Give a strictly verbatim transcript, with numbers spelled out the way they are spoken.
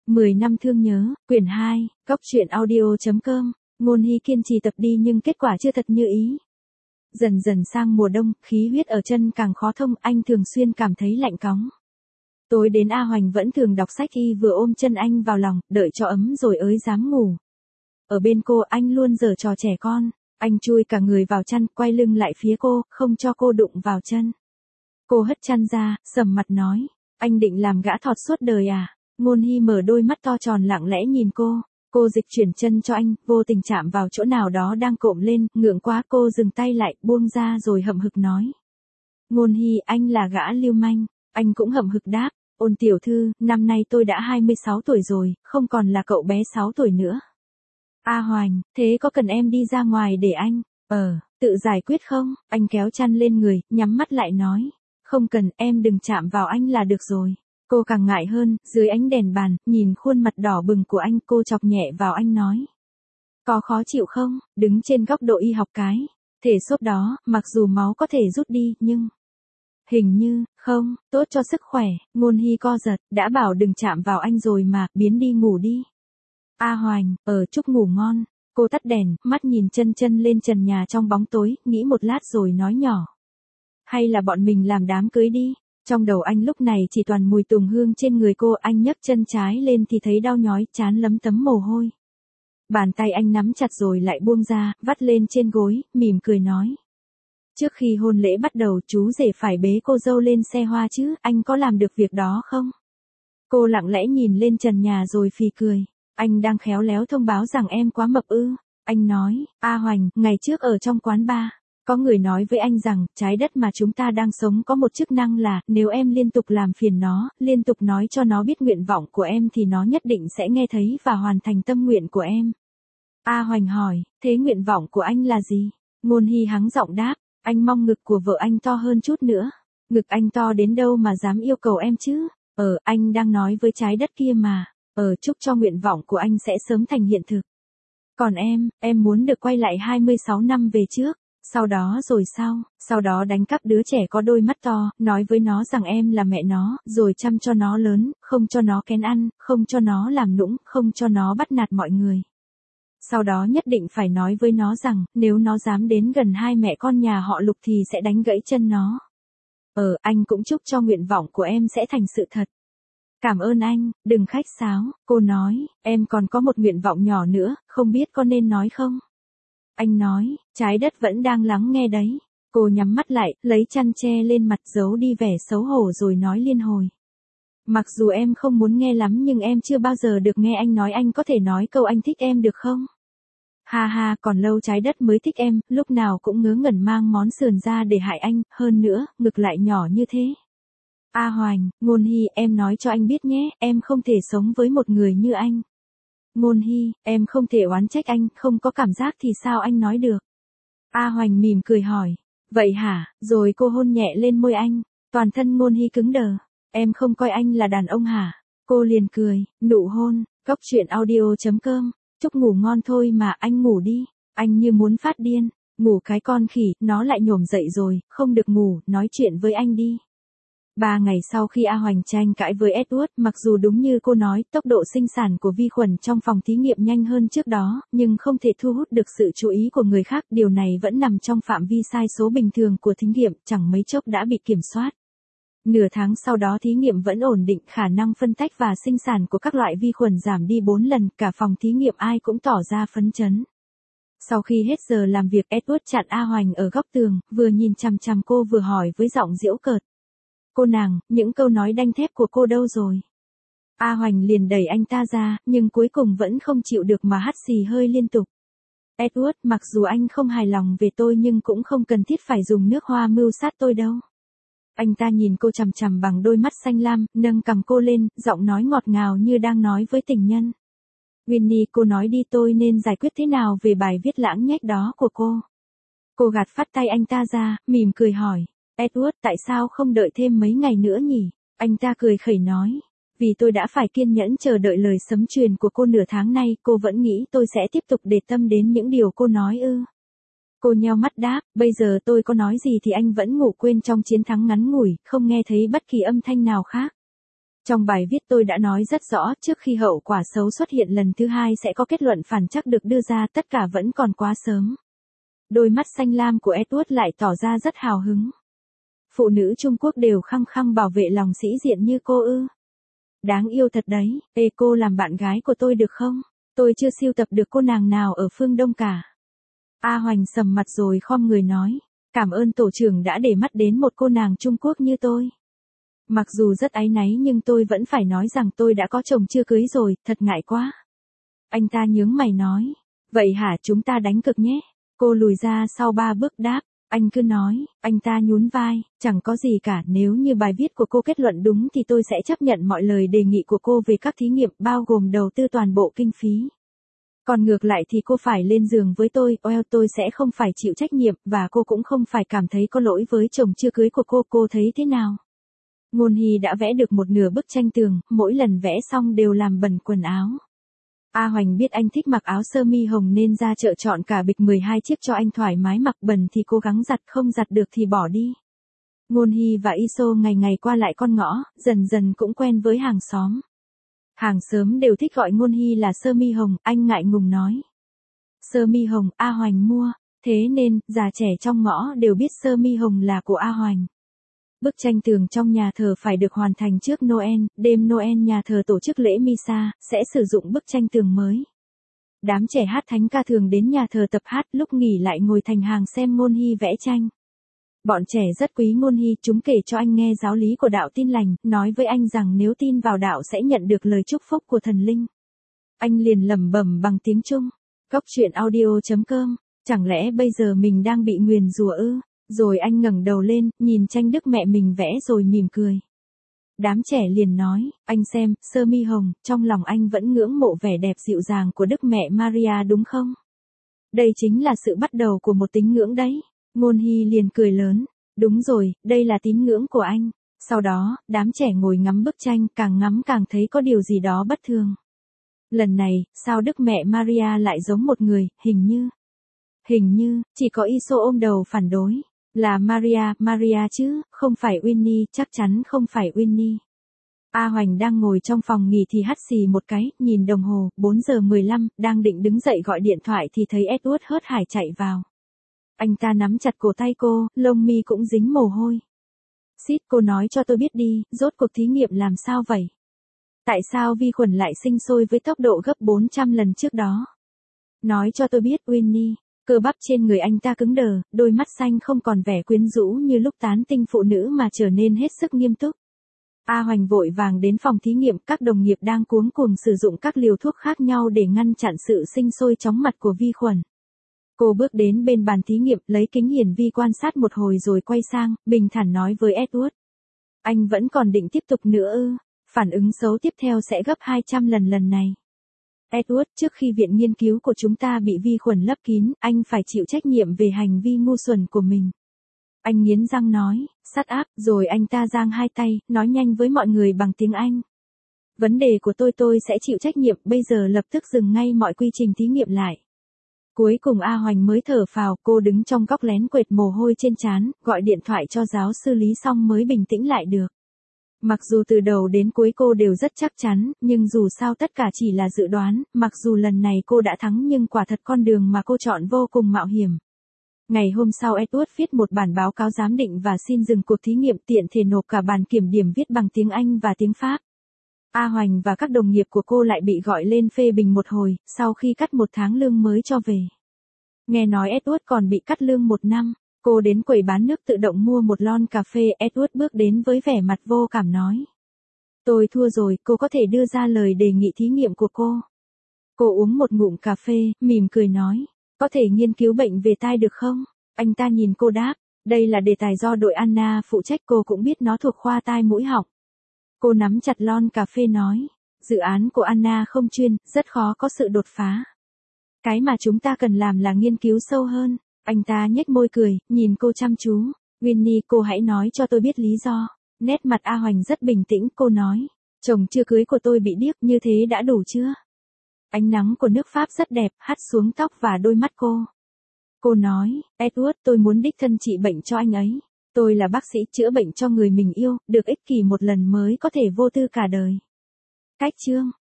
mười năm thương nhớ, quyển hai, góc truyện audio.com, Ngôn Hy kiên trì tập đi nhưng kết quả chưa thật như ý. Dần dần sang mùa đông, khí huyết ở chân càng khó thông, anh thường xuyên cảm thấy lạnh cóng. Tối đến A Hoành vẫn thường đọc sách y vừa ôm chân anh vào lòng, đợi cho ấm rồi ới dám ngủ. Ở bên cô anh luôn giở trò trẻ con, anh chui cả người vào chăn, quay lưng lại phía cô, không cho cô đụng vào chân. Cô hất chăn ra, sầm mặt nói, anh định làm gã thọt suốt đời à? Ngôn Hy mở đôi mắt to tròn lặng lẽ nhìn cô, cô dịch chuyển chân cho anh, vô tình chạm vào chỗ nào đó đang cộm lên, ngượng quá cô dừng tay lại, buông ra rồi hậm hực nói. Ngôn Hy, anh là gã lưu manh, anh cũng hậm hực đáp, Ôn tiểu thư, năm nay tôi đã hai mươi sáu tuổi rồi, không còn là cậu bé sáu tuổi nữa. A Hoành, thế có cần em đi ra ngoài để anh, ờ, tự giải quyết không? Anh kéo chăn lên người, nhắm mắt lại nói, không cần, em đừng chạm vào anh là được rồi. Cô càng ngại hơn, dưới ánh đèn bàn, nhìn khuôn mặt đỏ bừng của anh, cô chọc nhẹ vào anh nói. Có khó chịu không? Đứng trên góc độ y học cái, thể xốp đó, mặc dù máu có thể rút đi, nhưng... Hình như, không, tốt cho sức khỏe. Ngôn Hy co giật, đã bảo đừng chạm vào anh rồi mà, biến đi ngủ đi. A Hoành, ở chúc ngủ ngon. Cô tắt đèn, mắt nhìn chân chân lên trần nhà trong bóng tối, nghĩ một lát rồi nói nhỏ. Hay là bọn mình làm đám cưới đi? Trong đầu anh lúc này chỉ toàn mùi tùng hương trên người cô, anh nhấc chân trái lên thì thấy đau nhói, trán lấm tấm mồ hôi. Bàn tay anh nắm chặt rồi lại buông ra, vắt lên trên gối, mỉm cười nói. Trước khi hôn lễ bắt đầu chú rể phải bế cô dâu lên xe hoa chứ, anh có làm được việc đó không? Cô lặng lẽ nhìn lên trần nhà rồi phì cười. Anh đang khéo léo thông báo rằng em quá mập ư. Anh nói, A Hoành, ngày trước ở trong quán bar, có người nói với anh rằng, trái đất mà chúng ta đang sống có một chức năng là, nếu em liên tục làm phiền nó, liên tục nói cho nó biết nguyện vọng của em thì nó nhất định sẽ nghe thấy và hoàn thành tâm nguyện của em. A Hoành hỏi, thế nguyện vọng của anh là gì? Ngôn Hy hắng giọng đáp. Anh mong ngực của vợ anh to hơn chút nữa. Ngực anh to đến đâu mà dám yêu cầu em chứ? Ờ, anh đang nói với trái đất kia mà. Ờ, chúc cho nguyện vọng của anh sẽ sớm thành hiện thực. Còn em, em muốn được quay lại hai mươi sáu năm về trước. Sau đó rồi sao? Sau đó đánh cắp đứa trẻ có đôi mắt to, nói với nó rằng em là mẹ nó, rồi chăm cho nó lớn, không cho nó kén ăn, không cho nó làm nũng, không cho nó bắt nạt mọi người. Sau đó nhất định phải nói với nó rằng, nếu nó dám đến gần hai mẹ con nhà họ Lục thì sẽ đánh gãy chân nó. Ờ, anh cũng chúc cho nguyện vọng của em sẽ thành sự thật. Cảm ơn anh, đừng khách sáo, cô nói, em còn có một nguyện vọng nhỏ nữa, không biết có nên nói không? Anh nói, trái đất vẫn đang lắng nghe đấy. Cô nhắm mắt lại, lấy chăn che lên mặt giấu đi vẻ xấu hổ rồi nói liên hồi. Mặc dù em không muốn nghe lắm nhưng em chưa bao giờ được nghe anh nói, anh có thể nói câu anh thích em được không? Ha ha, còn lâu trái đất mới thích em, lúc nào cũng ngớ ngẩn mang món sườn ra để hại anh, hơn nữa, ngực lại nhỏ như thế. A Hoành, Ngôn Hy, em nói cho anh biết nhé, em không thể sống với một người như anh. Ngôn Hy, em không thể oán trách anh, không có cảm giác thì sao anh nói được? A Hoành mỉm cười hỏi, vậy hả, rồi cô hôn nhẹ lên môi anh, toàn thân Ngôn Hy cứng đờ. Em không coi anh là đàn ông hả? Cô liền cười, nụ hôn, góc truyện audio.com, chúc ngủ ngon thôi mà, anh ngủ đi, anh như muốn phát điên, ngủ cái con khỉ, nó lại nhổm dậy rồi, không được ngủ, nói chuyện với anh đi. Ba ngày sau khi A Hoành tranh cãi với Edward, mặc dù đúng như cô nói, tốc độ sinh sản của vi khuẩn trong phòng thí nghiệm nhanh hơn trước đó, nhưng không thể thu hút được sự chú ý của người khác, điều này vẫn nằm trong phạm vi sai số bình thường của thí nghiệm, chẳng mấy chốc đã bị kiểm soát. Nửa tháng sau đó thí nghiệm vẫn ổn định, khả năng phân tách và sinh sản của các loại vi khuẩn giảm đi bốn lần, cả phòng thí nghiệm ai cũng tỏ ra phấn chấn. Sau khi hết giờ làm việc, Edward chặn A Hoành ở góc tường, vừa nhìn chằm chằm cô vừa hỏi với giọng giễu cợt. Cô nàng, những câu nói đanh thép của cô đâu rồi? A Hoành liền đẩy anh ta ra, nhưng cuối cùng vẫn không chịu được mà hắt xì hơi liên tục. Edward, mặc dù anh không hài lòng về tôi nhưng cũng không cần thiết phải dùng nước hoa mưu sát tôi đâu. Anh ta nhìn cô chằm chằm bằng đôi mắt xanh lam, nâng cằm cô lên, giọng nói ngọt ngào như đang nói với tình nhân. Winnie, cô nói đi, tôi nên giải quyết thế nào về bài viết lãng nhách đó của cô? Cô gạt phát tay anh ta ra, mỉm cười hỏi. Edward, tại sao không đợi thêm mấy ngày nữa nhỉ? Anh ta cười khẩy nói. Vì tôi đã phải kiên nhẫn chờ đợi lời sấm truyền của cô nửa tháng nay, cô vẫn nghĩ tôi sẽ tiếp tục để tâm đến những điều cô nói ư? Cô nheo mắt đáp, bây giờ tôi có nói gì thì anh vẫn ngủ quên trong chiến thắng ngắn ngủi, không nghe thấy bất kỳ âm thanh nào khác. Trong bài viết tôi đã nói rất rõ, trước khi hậu quả xấu xuất hiện lần thứ hai sẽ có kết luận phản trắc được đưa ra, tất cả vẫn còn quá sớm. Đôi mắt xanh lam của Edward lại tỏ ra rất hào hứng. Phụ nữ Trung Quốc đều khăng khăng bảo vệ lòng sĩ diện như cô ư? Đáng yêu thật đấy, ê cô làm bạn gái của tôi được không? Tôi chưa sưu tập được cô nàng nào ở phương Đông cả. A Hoành sầm mặt rồi khom người nói, cảm ơn tổ trưởng đã để mắt đến một cô nàng Trung Quốc như tôi. Mặc dù rất áy náy nhưng tôi vẫn phải nói rằng tôi đã có chồng chưa cưới rồi, thật ngại quá. Anh ta nhướng mày nói, vậy hả, chúng ta đánh cược nhé. Cô lùi ra sau ba bước đáp, anh cứ nói. Anh ta nhún vai, chẳng có gì cả, nếu như bài viết của cô kết luận đúng thì tôi sẽ chấp nhận mọi lời đề nghị của cô về các thí nghiệm bao gồm đầu tư toàn bộ kinh phí. Còn ngược lại thì cô phải lên giường với tôi, well tôi sẽ không phải chịu trách nhiệm, và cô cũng không phải cảm thấy có lỗi với chồng chưa cưới của cô, cô thấy thế nào? Ngôn Hy đã vẽ được một nửa bức tranh tường, mỗi lần vẽ xong đều làm bẩn quần áo. A Hoành biết anh thích mặc áo sơ mi hồng nên ra chợ chọn cả bịch mười hai chiếc cho anh thoải mái mặc, bẩn thì cố gắng giặt, không giặt được thì bỏ đi. Ngôn Hy và Iso ngày ngày qua lại con ngõ, dần dần cũng quen với hàng xóm. Hàng xóm đều thích gọi Ngôn Hy là sơ mi hồng, anh ngại ngùng nói. Sơ mi hồng, A Hoành mua, thế nên, già trẻ trong ngõ đều biết sơ mi hồng là của A Hoành. Bức tranh tường trong nhà thờ phải được hoàn thành trước Noel, đêm Noel nhà thờ tổ chức lễ Misa, sẽ sử dụng bức tranh tường mới. Đám trẻ hát thánh ca thường đến nhà thờ tập hát, lúc nghỉ lại ngồi thành hàng xem Ngôn Hy vẽ tranh. Bọn trẻ rất quý Ngôn Hy, chúng kể cho anh nghe giáo lý của đạo Tin Lành, nói với anh rằng nếu tin vào đạo sẽ nhận được lời chúc phúc của thần linh. Anh liền lẩm bẩm bằng tiếng Trung, Cóc truyện audio chấm com, chẳng lẽ bây giờ mình đang bị nguyền rủa ư? Rồi anh ngẩng đầu lên, nhìn tranh Đức mẹ mình vẽ rồi mỉm cười. Đám trẻ liền nói, anh xem, sơ mi hồng, trong lòng anh vẫn ngưỡng mộ vẻ đẹp dịu dàng của Đức mẹ Maria đúng không? Đây chính là sự bắt đầu của một tín ngưỡng đấy. Ngôn Hy liền cười lớn, đúng rồi, đây là tín ngưỡng của anh. Sau đó, đám trẻ ngồi ngắm bức tranh, càng ngắm càng thấy có điều gì đó bất thường. Lần này, sao Đức mẹ Maria lại giống một người, hình như... Hình như, chỉ có Iso ôm đầu phản đối. Là Maria, Maria chứ, không phải Winnie, chắc chắn không phải Winnie. A Hoành đang ngồi trong phòng nghỉ thì hắt xì một cái, nhìn đồng hồ, bốn giờ mười lăm, đang định đứng dậy gọi điện thoại thì thấy Edward hớt hải chạy vào. Anh ta nắm chặt cổ tay cô, lông mi cũng dính mồ hôi. Xít, cô nói cho tôi biết đi, rốt cuộc thí nghiệm làm sao vậy? Tại sao vi khuẩn lại sinh sôi với tốc độ gấp bốn trăm lần trước đó? Nói cho tôi biết, Winnie. Cơ bắp trên người anh ta cứng đờ, đôi mắt xanh không còn vẻ quyến rũ như lúc tán tinh phụ nữ mà trở nên hết sức nghiêm túc. A Hoành vội vàng đến phòng thí nghiệm, các đồng nghiệp đang cuống cuồng sử dụng các liều thuốc khác nhau để ngăn chặn sự sinh sôi chóng mặt của vi khuẩn. Cô bước đến bên bàn thí nghiệm, lấy kính hiển vi quan sát một hồi rồi quay sang, bình thản nói với Edward. Anh vẫn còn định tiếp tục nữa ư? Phản ứng xấu tiếp theo sẽ gấp hai trăm lần lần này. Edward, trước khi viện nghiên cứu của chúng ta bị vi khuẩn lấp kín, anh phải chịu trách nhiệm về hành vi ngu xuẩn của mình. Anh nghiến răng nói, shut up, rồi anh ta giang hai tay, nói nhanh với mọi người bằng tiếng Anh. Vấn đề của tôi tôi sẽ chịu trách nhiệm, bây giờ lập tức dừng ngay mọi quy trình thí nghiệm lại. Cuối cùng A Hoành mới thở phào, cô đứng trong góc lén quệt mồ hôi trên trán, gọi điện thoại cho giáo sư Lý xong mới bình tĩnh lại được. Mặc dù từ đầu đến cuối cô đều rất chắc chắn, nhưng dù sao tất cả chỉ là dự đoán, mặc dù lần này cô đã thắng nhưng quả thật con đường mà cô chọn vô cùng mạo hiểm. Ngày hôm sau Edward viết một bản báo cáo giám định và xin dừng cuộc thí nghiệm, tiện thể nộp cả bản kiểm điểm viết bằng tiếng Anh và tiếng Pháp. A Hoành và các đồng nghiệp của cô lại bị gọi lên phê bình một hồi, sau khi cắt một tháng lương mới cho về. Nghe nói Edward còn bị cắt lương một năm. Cô đến quầy bán nước tự động mua một lon cà phê, Edward bước đến với vẻ mặt vô cảm nói. Tôi thua rồi, cô có thể đưa ra lời đề nghị thí nghiệm của cô. Cô uống một ngụm cà phê, mỉm cười nói. Có thể nghiên cứu bệnh về tai được không? Anh ta nhìn cô đáp. Đây là đề tài do đội Anna phụ trách, cô cũng biết nó thuộc khoa tai mũi họng. Cô nắm chặt lon cà phê nói. Dự án của Anna không chuyên, rất khó có sự đột phá. Cái mà chúng ta cần làm là nghiên cứu sâu hơn. Anh ta nhếch môi cười, nhìn cô chăm chú. Winnie, cô hãy nói cho tôi biết lý do. Nét mặt A Hoành rất bình tĩnh, cô nói. Chồng chưa cưới của tôi bị điếc, như thế đã đủ chưa? Ánh nắng của nước Pháp rất đẹp, hắt xuống tóc và đôi mắt cô. Cô nói, Edward, tôi muốn đích thân trị bệnh cho anh ấy. Tôi Tôi là bác sĩ chữa bệnh cho người mình yêu, được ích kỷ một lần mới có thể vô tư cả đời. Cách chương